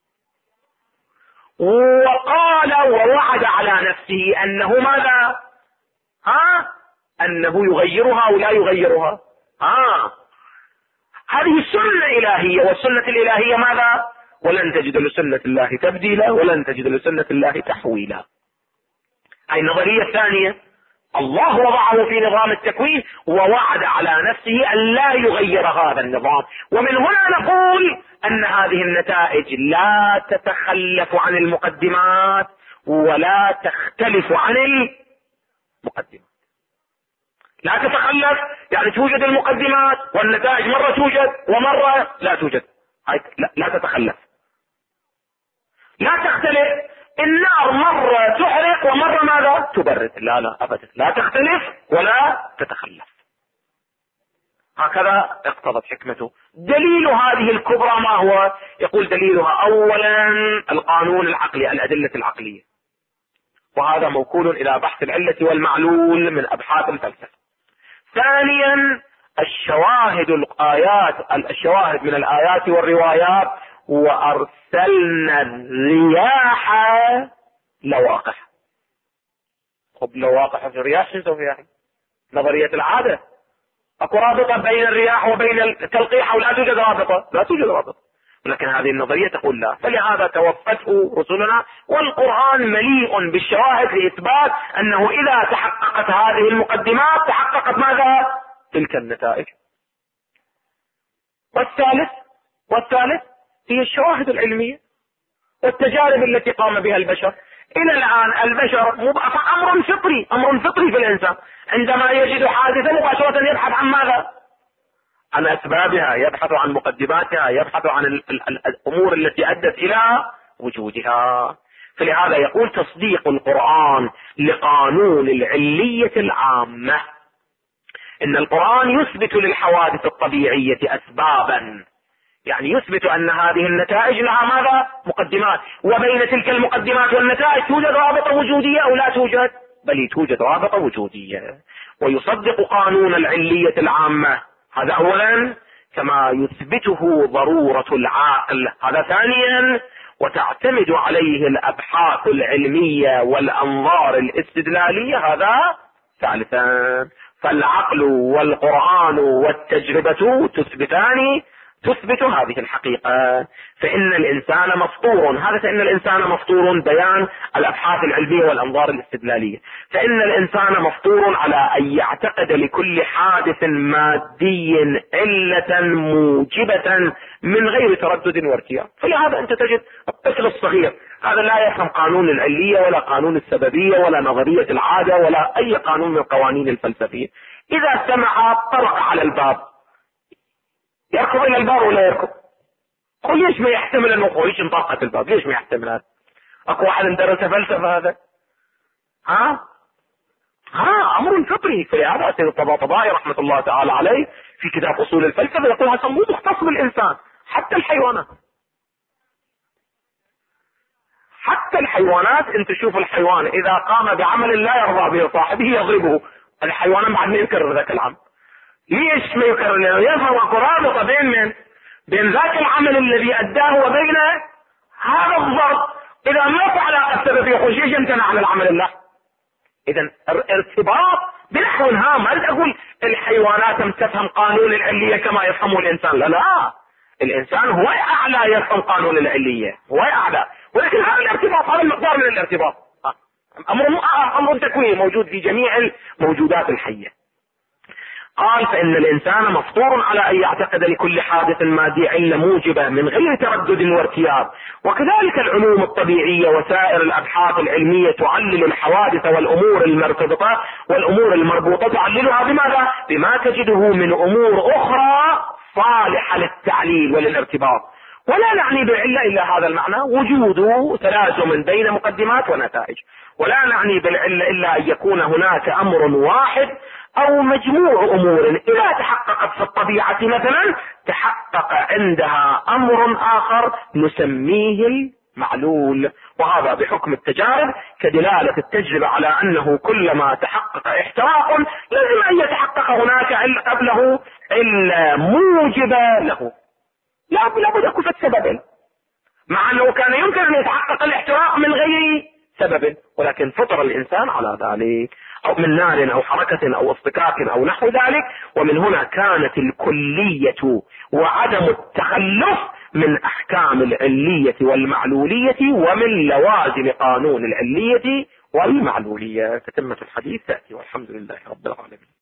وقال ووعد على نفسه انه ماذا؟ انه يغيرها او لا يغيرها. هذه السنة الالهية، والسنة الالهية ماذا؟ ولن تجد لسنة الله تبديلا ولن تجد لسنة الله تحويلا. هاي النظرية الثانية، الله وضعه في نظام التكوين ووعد على نفسه ان لا يغير هذا النظام. ومن هنا نقول ان هذه النتائج لا تتخلف عن المقدمات ولا تختلف عن المقدمات. لا تتخلف يعني توجد المقدمات والنتائج مرة توجد ومرة لا توجد، لا تتخلف، لا تختلف. النار مرة تحرق ومرة ماذا؟ تبرد. لا أبدا، لا تختلف ولا تتخلف. هكذا اقتضت حكمته. دليل هذه الكبرى ما هو؟ يقول دليلها اولا القانون العقلي، الادلة العقلية، وهذا موكول الى بحث العلة والمعلول من ابحاث الفلسفة. ثانيا الشواهد من الايات والروايات، وارسلنا الرياح لواقح. خب لواقح في الرياح شو فيها؟ نظرية العادة، اكو رابطة بين الرياح وبين التلقيح او لا توجد رابطة؟ لا توجد رابطة، ولكن هذه النظرية تقول لا. فلهذا توفته رسلنا، والقرآن مليء بالشواهد لإثبات أنه إذا تحققت هذه المقدمات تحققت ماذا؟ تلك النتائج. والثالث هي الشواهد العلمية والتجارب التي قام بها البشر. إلى الآن البشر أمر فطري في الإنسان، عندما يجد حادثة مباشرة يبحث عن ماذا؟ عن أسبابها، يبحث عن مقدماتها، يبحث عن الأمور التي أدت إلى وجودها. فلهذا يقول تصديق القرآن لقانون العلية العامة، إن القرآن يثبت للحوادث الطبيعية أسبابا، يعني يثبت أن هذه النتائج لها ماذا؟ مقدمات، وبين تلك المقدمات والنتائج توجد رابطة وجودية أو لا توجد؟ بل توجد رابطة وجودية. ويصدق قانون العلية العامة، هذا أولا، كما يثبته ضرورة العقل، هذا ثانيا، وتعتمد عليه الأبحاث العلمية والأنظار الاستدلالية، هذا ثالثا. فالعقل والقرآن والتجربة تثبت هذه الحقيقة. فإن الإنسان مفطور بيان الأبحاث العلمية والأنظار الاستدلالية. فإن الإنسان مفطور على أن يعتقد لكل حادث مادي علة موجبة من غير تردد وارتياب. فلهذا أنت تجد الطفل الصغير هذا لا يفهم قانون العلية ولا قانون السببية ولا نظرية العادة ولا أي قانون من القوانين الفلسفية. إذا سمع طرق على الباب يركض الى الباب ولا يركض؟ قل ليش ما يحتمل انه خويش انطلقت الباب؟ ليش ما يحتمل هذا؟ اكو واحد درس فلسفه هذا؟ امر فطري. فلهذا سيد الطباطبائي رحمه الله تعالى عليه في كتاب اصول الفلسفه يقول هذا مو مختص بالانسان، حتى الحيوانات انت شوف الحيوان اذا قام بعمل لا يرضى به صاحبه يضربه. الحيوان بعد ما يكرر ذاك العمل. ليش ما يكرر؟ لأنه يظهر رابطة بين ذاك العمل الذي أداه وبين هذا الضرب. إذا ما في علاقة سببية ليش يمتنع عن العمل الله؟ إذا ارتباط بنحو هام. ما أقول الحيوانات تفهم قانون العلية كما يفهمه الإنسان، لا، الإنسان هو أعلى يفهم قانون العلية، هو أعلى، ولكن هذا الارتباط، هذا المقدار من الارتباط أمر تكويني موجود في جميع الموجودات الحية. قال فإن الإنسان مفطور على أن يعتقد لكل حادث مادي علة موجبة من غير تردد وارتياب. وكذلك العلوم الطبيعية وسائر الأبحاث العلمية تعلل الحوادث والأمور المرتبطة والأمور المربوطة، تعللها بماذا؟ بما تجده من أمور أخرى صالحة للتعليل وللارتباط. ولا نعني بالعلة إلا هذا المعنى، وجود تلازم بين مقدمات ونتائج. ولا نعني بالعلة إلا أن يكون هناك أمر واحد أو مجموع أمور إذا تحققت في الطبيعة مثلا تحقق عندها أمر آخر نسميه المعلول. وهذا بحكم التجارب كدلالة التجربة على أنه كلما تحقق احتراق لازم أن يتحقق هناك قبله علة موجبة له، لا بد كفة سبب، مع أنه كان يمكن أن يتحقق الاحتراق من غير سبب، ولكن فطر الإنسان على ذلك، أو من نار أو حركة أو اصطكاك أو نحو ذلك. ومن هنا كانت الكلية وعدم التخلف من أحكام العلية والمعلولية ومن لوازم قانون العلية والمعلولية. تتمة الحديث تأتي، والحمد لله رب العالمين.